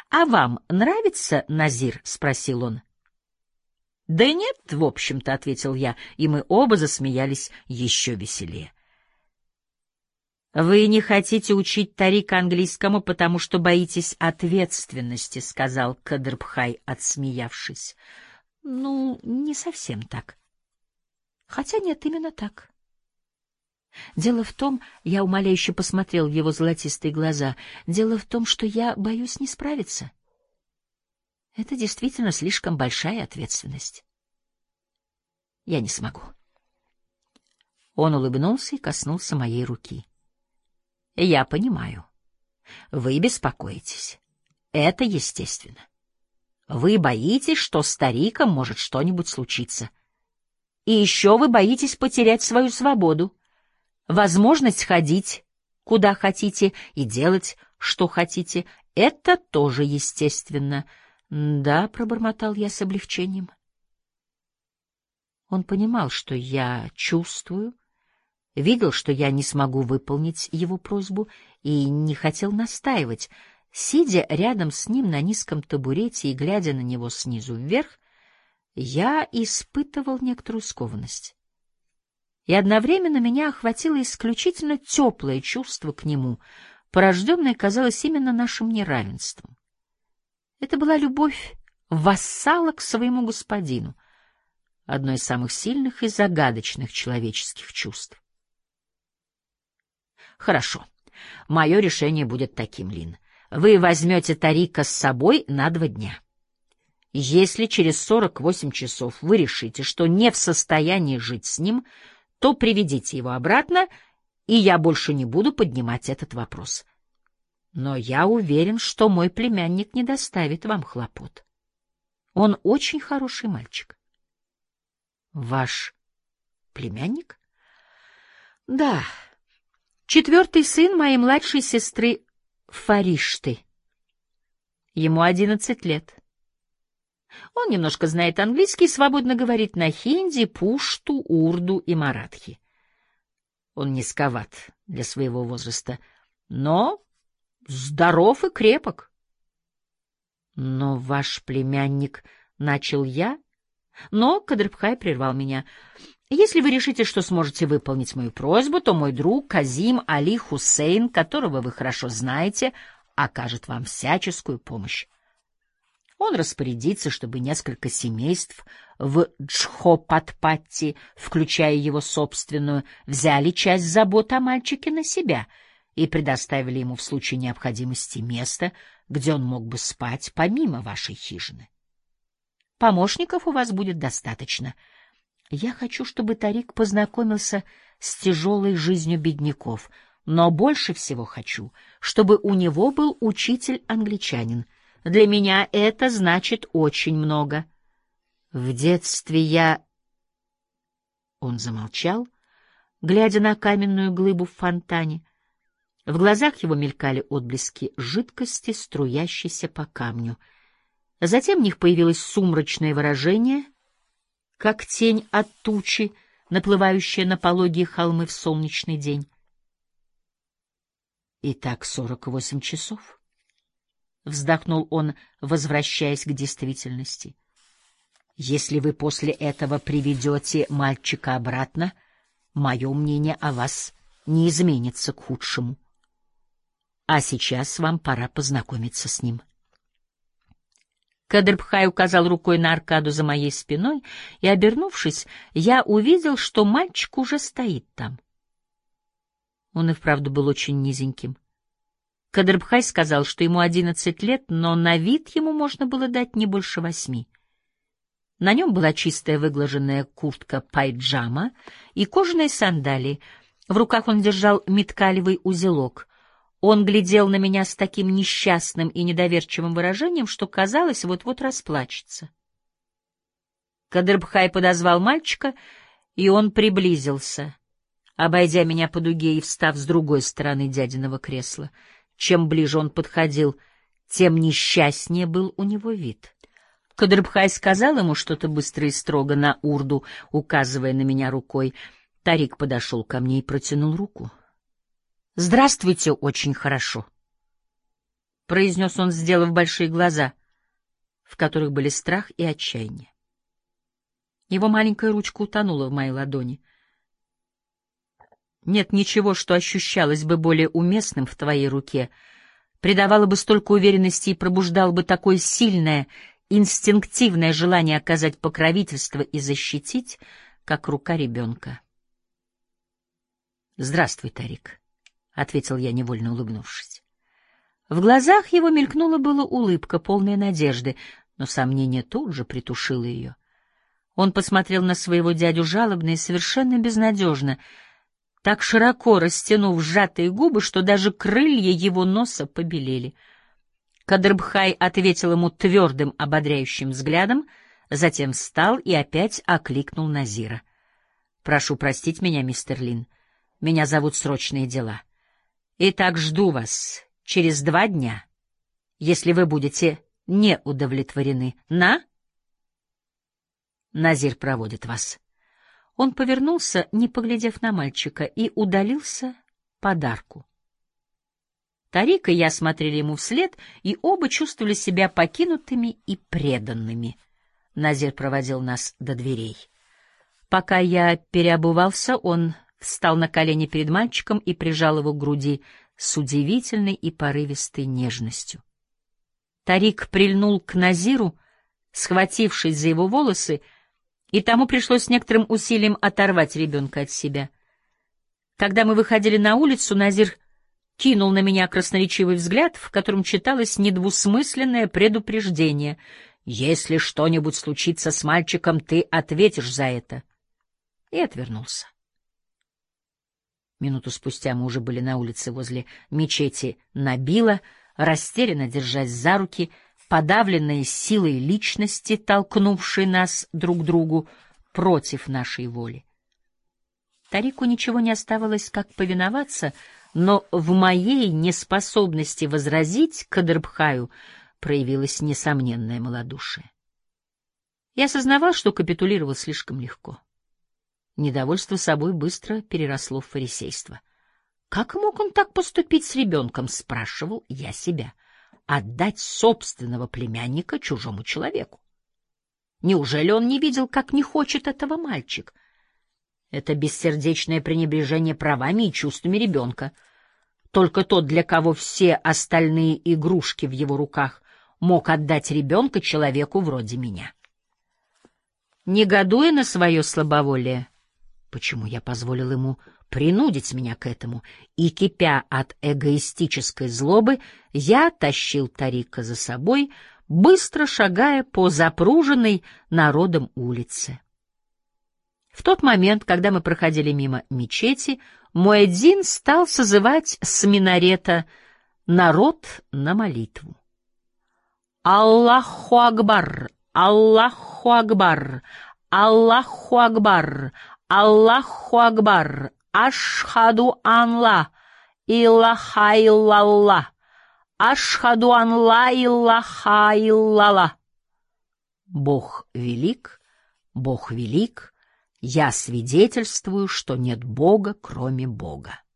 «А вам нравится Назир?» — спросил он. «Да нет, в общем-то», — ответил я, и мы оба засмеялись еще веселее. «Вы не хотите учить Тарика английскому, потому что боитесь ответственности», — сказал Кадрбхай, отсмеявшись. «Ну, не совсем так. Хотя нет, именно так. Дело в том, я умоляюще посмотрел в его золотистые глаза, дело в том, что я боюсь не справиться. Это действительно слишком большая ответственность. Я не смогу». Он улыбнулся и коснулся моей руки. «Я понимаю. Вы беспокоитесь. Это естественно. Вы боитесь, что с Тариком может что-нибудь случиться. И еще вы боитесь потерять свою свободу, возможность ходить, куда хотите, и делать, что хотите. Это тоже естественно». «Да», — пробормотал я с облегчением. Он понимал, что я чувствую, видел, что я не смогу выполнить его просьбу, и не хотел настаивать. Сидя рядом с ним на низком табурете и глядя на него снизу вверх, я испытывал некоторую скованность. И одновременно меня охватило исключительно теплое чувство к нему, порожденное, казалось, именно нашим неравенством. Это была любовь вассала к своему господину, одно из самых сильных и загадочных человеческих чувств. «Хорошо. Мое решение будет таким, Лин. Вы возьмете Тарика с собой на 2 дня. Если через 48 часов вы решите, что не в состоянии жить с ним, то приведите его обратно, и я больше не буду поднимать этот вопрос. Но я уверен, что мой племянник не доставит вам хлопот. Он очень хороший мальчик». «Ваш племянник?» «Да. 4-й сын моей младшей сестры Фаришты. Ему 11 лет. Он немножко знает английский и свободно говорит на хинди, пушту, урду и маратхи. Он низковат для своего возраста, но здоров и крепок». «Но ваш племянник...» — начал я, но Кадрбхай прервал меня. «Если вы решите, что сможете выполнить мою просьбу, то мой друг Казим Али Хусейн, которого вы хорошо знаете, окажет вам всяческую помощь. Он распорядится, чтобы несколько семейств в Джхопатпатти, включая его собственную, взяли часть забот о мальчике на себя и предоставили ему в случае необходимости место, где он мог бы спать помимо вашей хижины. Помощников у вас будет достаточно. Я хочу, чтобы Тарик познакомился с тяжелой жизнью бедняков, но больше всего хочу, чтобы у него был учитель-англичанин. Для меня это значит очень много. В детстве я...» Он замолчал, глядя на каменную глыбу в фонтане. В глазах его мелькали отблески жидкости, струящейся по камню. Затем в них появилось сумрачное выражение, как тень от тучи, наплывающая на пологие холмы в солнечный день. «Итак, 48 часов», — вздохнул он, возвращаясь к действительности. «Если вы после этого приведете мальчика обратно, мое мнение о вас не изменится к худшему. А сейчас вам пора познакомиться с ним». Кадрбхай указал рукой на аркаду за моей спиной, и, обернувшись, я увидел, что мальчик уже стоит там. Он и вправду был очень низеньким. Кадрбхай сказал, что ему 11 лет, но на вид ему можно было дать не больше 8. На нем была чистая выглаженная куртка-пайджама и кожаные сандалии. В руках он держал миткалевый узелок. Он глядел на меня с таким несчастным и недоверчивым выражением, что, казалось, вот-вот расплачется. Кадрбхай подозвал мальчика, и он приблизился, обойдя меня по дуге и встав с другой стороны дядиного кресла. Чем ближе он подходил, тем несчастнее был у него вид. Кадрбхай сказал ему что-то быстро и строго на урду, указывая на меня рукой. Тарик подошел ко мне и протянул руку. «Здравствуйте, очень хорошо». произнес он, сделав большие глаза, в которых были страх и отчаяние. Его маленькая ручка утонула в моей ладони. Нет ничего, что ощущалось бы более уместным в твоей руке, придавало бы столько уверенности и пробуждало бы такое сильное, инстинктивное желание оказать покровительство и защитить, как рука ребенка. «Здравствуй, Тарик», — ответил я, невольно улыбнувшись. В глазах его мелькнула была улыбка, полная надежды, но сомнение тут же притушило ее. Он посмотрел на своего дядю жалобно и совершенно безнадежно, так широко растянув сжатые губы, что даже крылья его носа побелели. Кадрбхай ответил ему твердым, ободряющим взглядом, затем встал и опять окликнул Назира. «Прошу простить меня, мистер Лин. Меня зовут срочные дела. Итак, жду вас через 2 дня, если вы будете не удовлетворены. Назир проводит вас». Он повернулся, не поглядев на мальчика, и удалился подарку. Тарик и я смотрели ему вслед, и оба чувствовали себя покинутыми и преданными. Назир проводил нас до дверей. Пока я переобувался, он встал на колени перед мальчиком и прижал его к груди с удивительной и порывистой нежностью. Тарик прильнул к Назиру, схватившись за его волосы, и тому пришлось с некоторым усилием оторвать ребенка от себя. Когда мы выходили на улицу, Назир кинул на меня красноречивый взгляд, в котором читалось недвусмысленное предупреждение. «Если что-нибудь случится с мальчиком, ты ответишь за это». И отвернулся. Минуту спустя мы уже были на улице возле мечети Набила, растерянно держась за руки, подавленные силой личности, толкнувшей нас друг к другу против нашей воли. Тарику ничего не оставалось, как повиноваться, но в моей неспособности возразить Кадрбхаю проявилось несомненное малодушие. Я осознавал, что капитулировал слишком легко. Недовольство собой быстро переросло в фарисейство. Как мог он так поступить с ребенком, спрашивал я себя. Отдать собственного племянника чужому человеку? Неужели он не видел, как не хочет этого мальчик? Это бессердечное пренебрежение правами и чувствами ребенка. Только тот, для кого все остальные игрушки в его руках, мог отдать ребенка человеку вроде меня. Негодуя на свое слабоволие, почему я позволил ему принудить меня к этому, и, кипя от эгоистической злобы, я тащил Тарика за собой, быстро шагая по запруженной народом улице. В тот момент, когда мы проходили мимо мечети, муэдзин стал созывать с минарета народ на молитву. «Аллаху Акбар! Аллаху Акбар! Аллаху Акбар! Аллаху Акбар! Ашхаду ан ла илляха илляллах! Ашхаду ан ла илляха илляллах! Бог велик, Бог велик, я свидетельствую, что нет Бога, кроме Бога».